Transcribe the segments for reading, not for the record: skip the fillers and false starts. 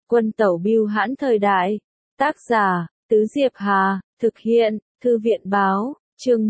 Quân tẩu bưu hãn thời đại. Tác giả, Tứ Diệp Hà, thực hiện, Thư viện báo, chương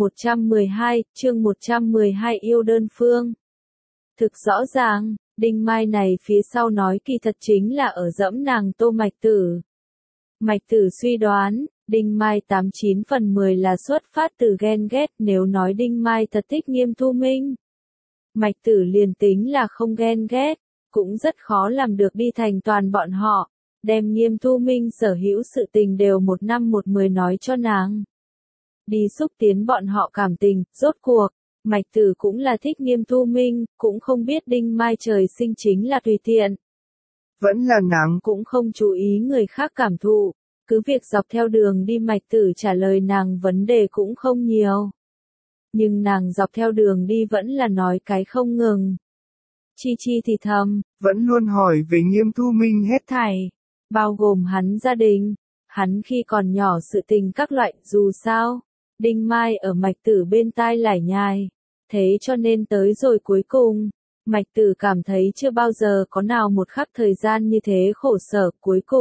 112 yêu đơn phương. Thực rõ ràng, Đinh Mai này phía sau nói kỳ thật chính là ở dẫm nàng Tô Mạch Tử. Mạch Tử suy đoán, Đinh Mai 89 phần 10 là xuất phát từ ghen ghét, nếu nói Đinh Mai thật thích Nghiêm Thu Minh. Mạch Tử liền tính là không ghen ghét, cũng rất khó làm được đi thành toàn bọn họ, đem Nghiêm Thu Minh sở hữu sự tình đều 1 năm 1 10 nói cho nàng. Đi xúc tiến bọn họ cảm tình, rốt cuộc, Mạch Tử cũng là thích Nghiêm Thu Minh, cũng không biết Đinh Mai trời sinh chính là tùy tiện. Vẫn là nàng cũng không chú ý người khác cảm thụ, cứ việc dọc theo đường đi Mạch Tử trả lời nàng vấn đề cũng không nhiều. Nhưng nàng dọc theo đường đi vẫn là nói cái không ngừng. Chi Chi thì thầm, vẫn luôn hỏi về Nghiêm Thu Minh hết thảy, bao gồm hắn gia đình, hắn khi còn nhỏ sự tình các loại, dù sao, Đinh Mai ở Mạch Tử bên tai lải nhải, thế cho nên tới rồi cuối cùng, Mạch Tử cảm thấy chưa bao giờ có nào một khắc thời gian như thế khổ sở,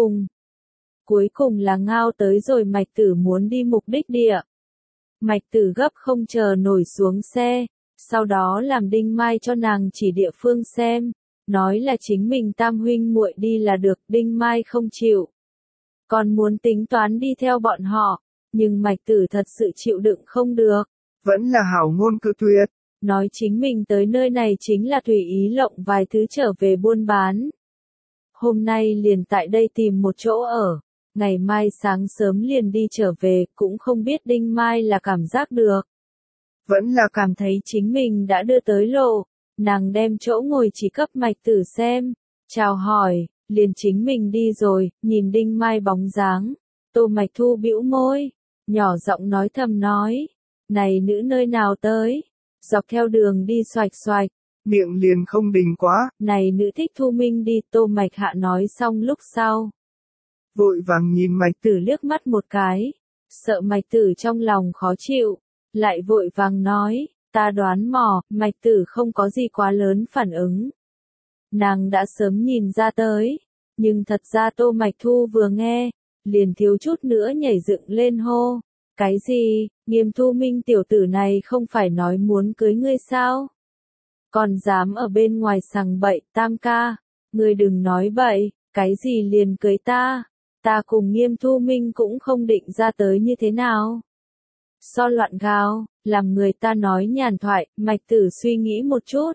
cuối cùng là ngao tới rồi Mạch Tử muốn đi mục đích địa. Mạch Tử gấp không chờ nổi xuống xe, sau đó làm Đinh Mai cho nàng chỉ địa phương xem, nói là chính mình tam huynh muội đi là được, Đinh Mai không chịu. Còn muốn tính toán đi theo bọn họ, nhưng Mạch Tử thật sự chịu đựng không được. Vẫn là hảo ngôn cự tuyệt. Nói chính mình tới nơi này chính là tùy ý lộng vài thứ trở về buôn bán. Hôm nay liền tại đây tìm một chỗ ở, ngày mai sáng sớm liền đi trở về, cũng không biết Đinh Mai là cảm giác được. Vẫn là cảm thấy chính mình đã đưa tới lộ, nàng đem chỗ ngồi chỉ cấp Mạch Tử xem, chào hỏi, liền chính mình đi rồi, nhìn Đinh Mai bóng dáng, Tô Mạch Thu bĩu môi, nhỏ giọng nói thầm nói, này nữ nơi nào tới, dọc theo đường đi xoạch xoạch, miệng liền không đình quá, này nữ thích Thu Minh đi, Tô Mạch Hạ nói xong lúc sau. Vội vàng nhìn Mạch Tử liếc mắt một cái, sợ Mạch Tử trong lòng khó chịu, lại vội vàng nói, ta đoán mò, Mạch Tử không có gì quá lớn phản ứng. Nàng đã sớm nhìn ra tới, nhưng thật ra Tô Mạch Thu vừa nghe, liền thiếu chút nữa nhảy dựng lên hô. Cái gì, Nghiêm Thu Minh tiểu tử này không phải nói muốn cưới ngươi sao? Còn dám ở bên ngoài sằng bậy, Tam ca, ngươi đừng nói bậy, cái gì liền cưới ta? Ta cùng Nghiêm Thu Minh cũng không định ra tới như thế nào. So loạn gào, làm người ta nói nhàn thoại, Mạch Tử suy nghĩ một chút.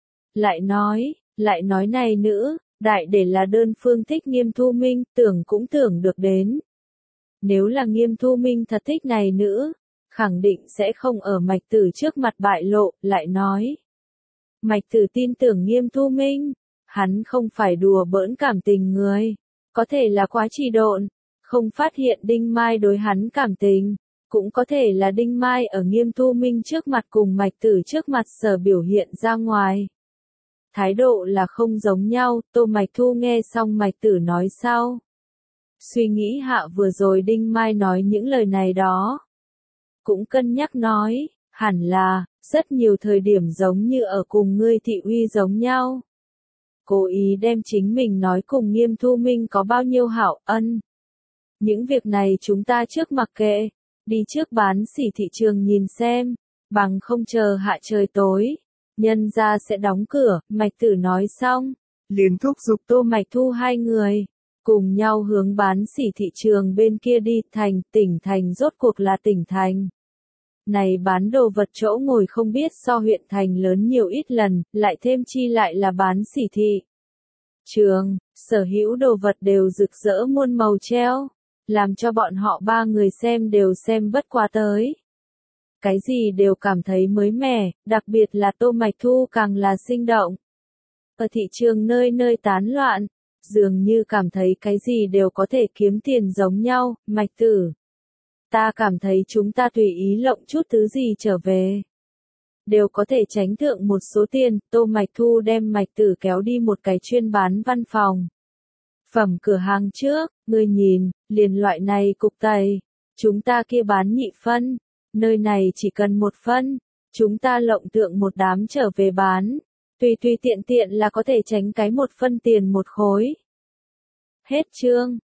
Lại nói này nữ, đại để là đơn phương thích Nghiêm Thu Minh, tưởng cũng tưởng được đến. Nếu là Nghiêm Thu Minh thật thích này nữ, khẳng định sẽ không ở Mạch Tử trước mặt bại lộ, lại nói. Mạch Tử tin tưởng Nghiêm Thu Minh, hắn không phải đùa bỡn cảm tình người, có thể là quá trì độn, không phát hiện Đinh Mai đối hắn cảm tình, cũng có thể là Đinh Mai ở Nghiêm Thu Minh trước mặt cùng Mạch Tử trước mặt sở biểu hiện ra ngoài. Thái độ là không giống nhau, Tô Mạch Thu nghe xong Mạch Tử nói sau. Suy nghĩ hạ vừa rồi Đinh Mai nói những lời này đó. Cũng cân nhắc nói, hẳn là, rất nhiều thời điểm giống như ở cùng ngươi thị uy giống nhau. Cố ý đem chính mình nói cùng Nghiêm Thu Minh có bao nhiêu hảo ân. Những việc này chúng ta trước mặc kệ, đi trước bán sỉ thị trường nhìn xem, bằng không chờ hạ trời tối, nhân gia sẽ đóng cửa, Mạch Tử nói xong, liền thúc giục Tô Mạch Thu hai người, cùng nhau hướng bán sỉ thị trường bên kia đi, tỉnh thành rốt cuộc là tỉnh thành. Này bán đồ vật chỗ ngồi không biết so huyện thành lớn nhiều ít lần, lại thêm chi lại là bán sỉ thị trường, sở hữu đồ vật đều rực rỡ muôn màu treo, làm cho bọn họ ba người xem đều xem bất quá tới. Cái gì đều cảm thấy mới mẻ, đặc biệt là Tô Mạch Thu càng là sinh động. Ở thị trường nơi nơi tán loạn, dường như cảm thấy cái gì đều có thể kiếm tiền giống nhau, Mạch Tử. Ta cảm thấy chúng ta tùy ý lộng chút thứ gì trở về, đều có thể tránh thượng một số tiền. Tô Mạch Thu đem Mạch Tử kéo đi một cái chuyên bán văn phòng phẩm cửa hàng trước, ngươi nhìn, liền loại này cục tẩy, chúng ta kia bán nhị phân, nơi này chỉ cần 1 phân, chúng ta lộng tượng một đám trở về bán, tùy tiện là có thể tránh cái 1 phân tiền 1 khối. Hết chương.